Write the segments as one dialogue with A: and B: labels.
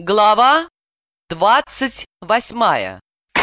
A: Глава 28.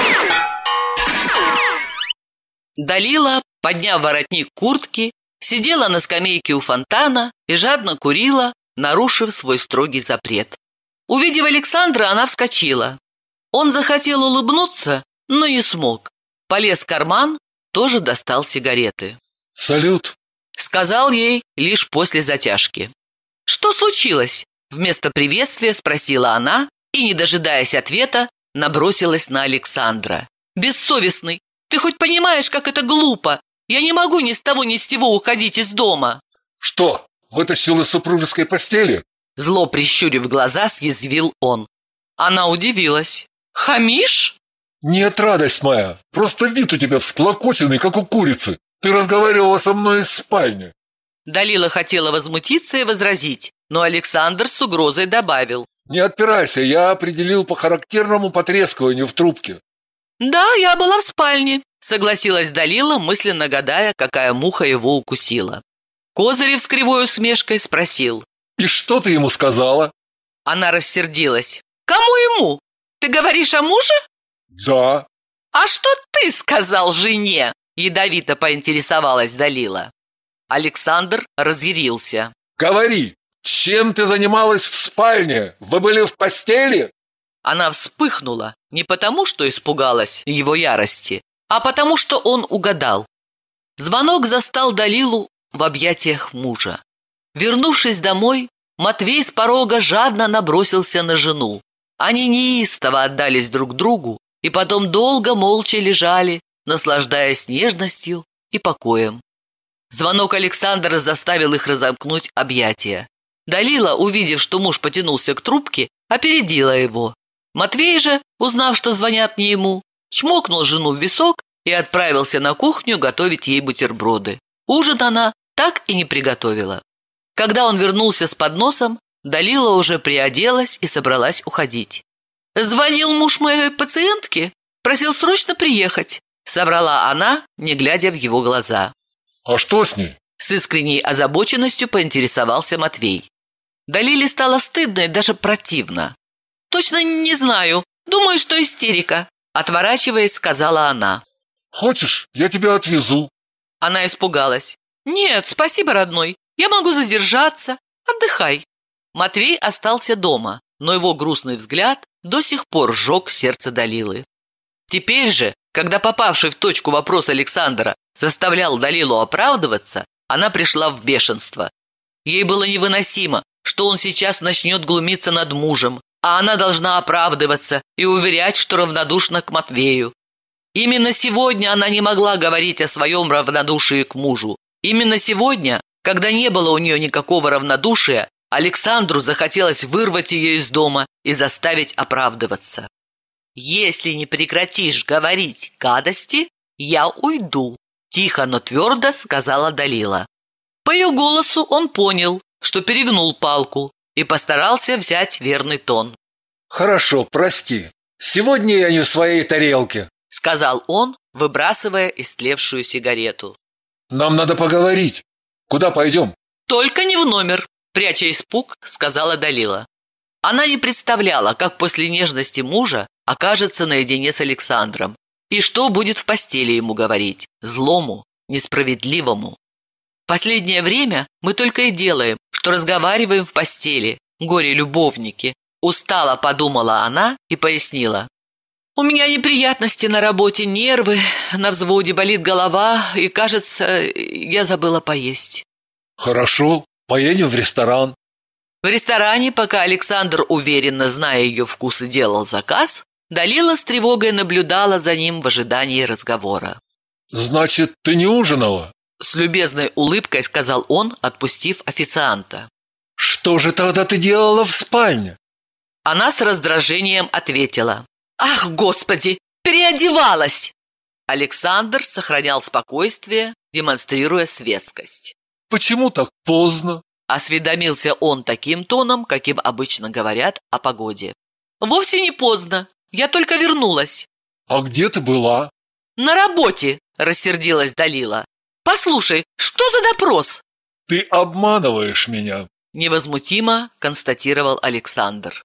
A: Далила, подняв воротник куртки, сидела на скамейке у фонтана и жадно курила, нарушив свой строгий запрет. Увидев Александра, она вскочила. Он захотел улыбнуться, но не смог. Полез в карман, тоже достал сигареты.
B: «Салют!»
A: — сказал ей лишь после затяжки. «Что случилось?» — вместо приветствия спросила она и, не дожидаясь ответа, набросилась на Александра. «Бессовестный! Ты хоть понимаешь, как это глупо? Я не могу ни с того ни с сего уходить из дома!»
B: «Что, вытащил из супружеской постели?»
A: Зло прищурив глаза, съязвил он. Она удивилась. «Хамишь?»
B: «Нет, радость моя, просто вид у тебя всклокоченный, как у курицы. Ты разговаривала со мной из спальни».
A: Далила хотела возмутиться и возразить, но Александр с угрозой добавил.
B: «Не отпирайся, я определил по характерному потрескиванию в трубке».
A: «Да, я была в спальне», — согласилась Далила, мысленно гадая, какая муха его укусила. Козырев с кривой усмешкой спросил.
B: «И что ты ему сказала?»
A: Она рассердилась. «Кому ему? Ты говоришь о муже?»
B: «Да».
A: «А что ты сказал жене?» — ядовито поинтересовалась Далила. Александр разъярился.
B: «Говори, чем ты занималась в спальне? Вы были в постели?»
A: Она вспыхнула не потому, что испугалась его ярости, а потому, что он угадал. Звонок застал Далилу в объятиях мужа. Вернувшись домой, Матвей с порога жадно набросился на жену. Они неистово отдались друг другу и потом долго молча лежали, наслаждаясь нежностью и покоем. Звонок Александра заставил их разомкнуть объятия. Далила, увидев, что муж потянулся к трубке, опередила его. Матвей же, узнав, что звонят не ему, чмокнул жену в висок и отправился на кухню готовить ей бутерброды. Ужин она так и не приготовила. Когда он вернулся с подносом, Далила уже приоделась и собралась уходить. «Звонил муж моей пациентки, просил срочно приехать», — соврала она, не глядя в его глаза.
B: «А что с ней?»
A: С искренней озабоченностью поинтересовался Матвей. Далиле стало стыдно и даже противно. «Точно не знаю. Думаю, что истерика», — отворачиваясь, сказала она.
B: «Хочешь, я тебя отвезу?»
A: Она испугалась. «Нет, спасибо, родной. Я могу задержаться. Отдыхай». Матвей остался дома, но его грустный взгляд до сих пор сжег сердце Далилы. Теперь же, когда попавший в точку вопрос Александра заставлял Далилу оправдываться, она пришла в бешенство. Ей было невыносимо, что он сейчас начнет глумиться над мужем, а она должна оправдываться и уверять, что равнодушна к Матвею. Именно сегодня она не могла говорить о своем равнодушии к мужу. Именно сегодня, когда не было у нее никакого равнодушия, Александру захотелось вырвать ее из дома и заставить оправдываться. «Если не прекратишь говорить гадости, я уйду», – тихо, но твердо сказала Далила. По ее голосу он понял, что перегнул палку, и постарался взять верный тон.
B: «Хорошо, прости. Сегодня я не в своей тарелке», —
A: сказал он, выбрасывая истлевшую сигарету.
B: «Нам надо поговорить. Куда пойдем?»
A: «Только не в номер», — пряча испуг, сказала Далила. Она не представляла, как после нежности мужа окажется наедине с Александром, и что будет в постели ему говорить, злому, несправедливому. Последнее время мы только и делаем, что разговариваем в постели, горе-любовники. Устало подумала она и пояснила. У меня неприятности на работе, нервы, на взводе, болит голова, и, кажется, я забыла поесть.
B: «Хорошо, поедем в ресторан».
A: В ресторане, пока Александр, уверенно зная ее вкусы, делал заказ, Далила с тревогой наблюдала за ним в ожидании разговора.
B: «Значит, ты не ужинала?»
A: С любезной улыбкой сказал он, отпустив официанта.
B: «Что же тогда ты делала в спальне?»
A: Она с раздражением ответила. «Ах, Господи, переодевалась!» Александр сохранял спокойствие, демонстрируя светскость.
B: «Почему так поздно?»
A: Осведомился он таким тоном, каким обычно говорят о погоде. «Вовсе не поздно, я только вернулась».
B: «А где ты была?»
A: «На работе», — рассердилась Далила. «Послушай, что за допрос?»
B: «Ты обманываешь меня»,
A: — невозмутимо констатировал Александр.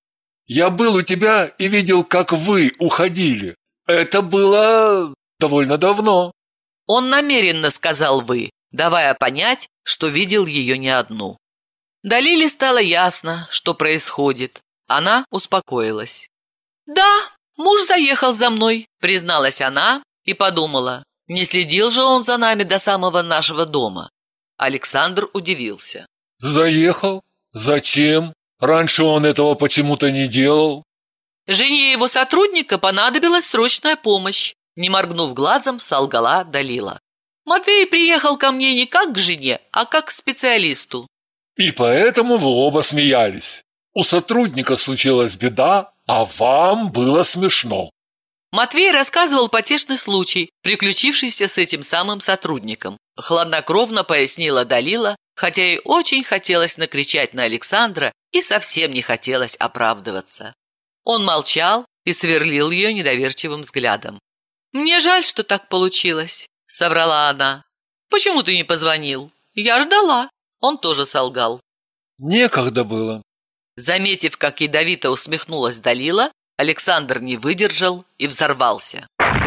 B: Я был у тебя и видел, как вы уходили. Это было довольно давно.
A: Он намеренно сказал «вы», давая понять, что видел ее не одну. Далиле стало ясно, что происходит. Она успокоилась. «Да, муж заехал за мной», — призналась она и подумала, не следил же он за нами до самого нашего дома. Александр удивился.
B: Заехал? Зачем? Раньше он этого почему-то не делал.
A: Жене его сотрудника понадобилась срочная помощь. Не моргнув глазом, солгала Далила. Матвей приехал ко мне не как к жене, а как к специалисту.
B: И поэтому вы оба смеялись. У сотрудника случилась беда, а вам было смешно.
A: Матвей рассказывал потешный случай, приключившийся с этим самым сотрудником. Хладнокровно пояснила Далила, хотя ей очень хотелось накричать на Александра и совсем не хотелось оправдываться. Он молчал и сверлил ее недоверчивым взглядом. «Мне жаль, что так получилось», — соврала она. «Почему ты не позвонил? Я ждала». Он тоже солгал.
B: Некогда было.
A: Заметив, как ядовито усмехнулась Далила, Александр не выдержал и взорвался.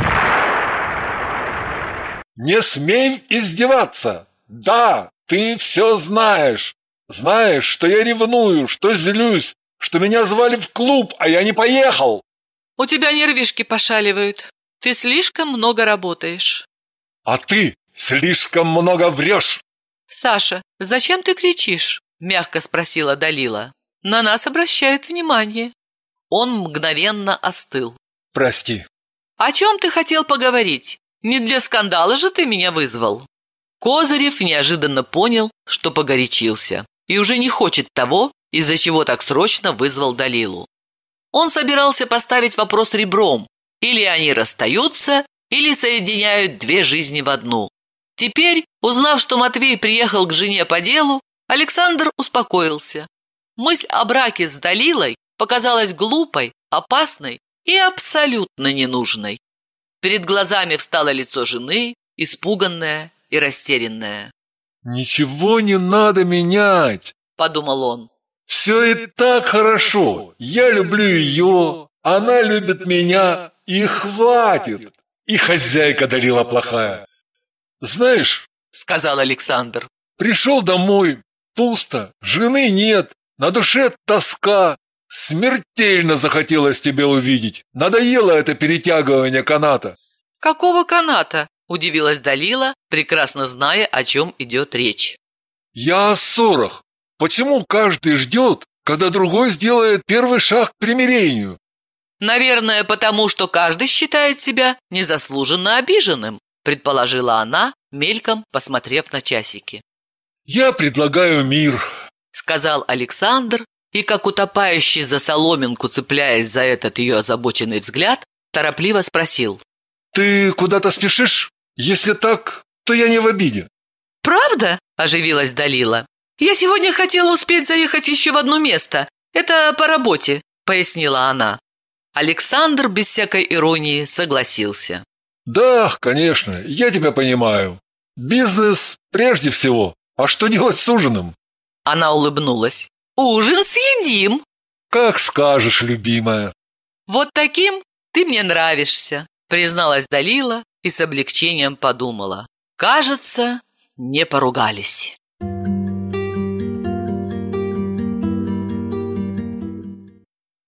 B: Не смей издеваться! Да, ты все знаешь. Знаешь, что я ревную, что злюсь, что меня звали в клуб, а я не поехал.
A: У тебя нервишки пошаливают. Ты слишком много работаешь.
B: А ты слишком много врешь.
A: Саша, зачем ты кричишь? Мягко спросила Далила. На нас обращают внимание. Он мгновенно остыл.
B: Прости.
A: О чем ты хотел поговорить? Не для скандала же ты меня вызвал. Козырев неожиданно понял, что погорячился и уже не хочет того, из-за чего так срочно вызвал Далилу. Он собирался поставить вопрос ребром. Или они расстаются, или соединяют две жизни в одну. Теперь, узнав, что Матвей приехал к жене по делу, Александр успокоился. Мысль о браке с Далилой показалась глупой, опасной и абсолютно ненужной. Перед глазами встало лицо жены, испуганное и растерянное.
B: «Ничего не надо менять», —
A: подумал он.
B: «Все и так хорошо. Я люблю ее, она любит меня, и хватит. И хозяйка Далила плохая. Знаешь, —
A: сказал Александр,
B: — пришел домой, пусто, жены нет, на душе тоска. Смертельно захотелось тебя увидеть. Надоело это перетягивание каната».
A: «Какого каната?» – удивилась Далила, прекрасно зная, о чем идет речь.
B: «Я о ссорах. Почему каждый ждет, когда другой сделает первый шаг к примирению?»
A: «Наверное, потому что каждый считает себя незаслуженно обиженным», предположила она, мельком посмотрев на часики.
B: «Я предлагаю мир»,
A: сказал Александр, и, как утопающий за соломинку, цепляясь за этот ее озабоченный взгляд, торопливо спросил.
B: «Ты куда-то спешишь? Если так, то я не в обиде».
A: «Правда?» – оживилась Далила. «Я сегодня хотела успеть заехать еще в одно место. Это по работе», – пояснила она. Александр без всякой иронии согласился.
B: «Да, конечно, я тебя понимаю. Бизнес прежде всего. А что делать с ужином?»
A: Она улыбнулась. «Ужин съедим!»
B: «Как скажешь, любимая!»
A: «Вот таким ты мне нравишься!» призналась Далила и с облегчением подумала. Кажется, не поругались.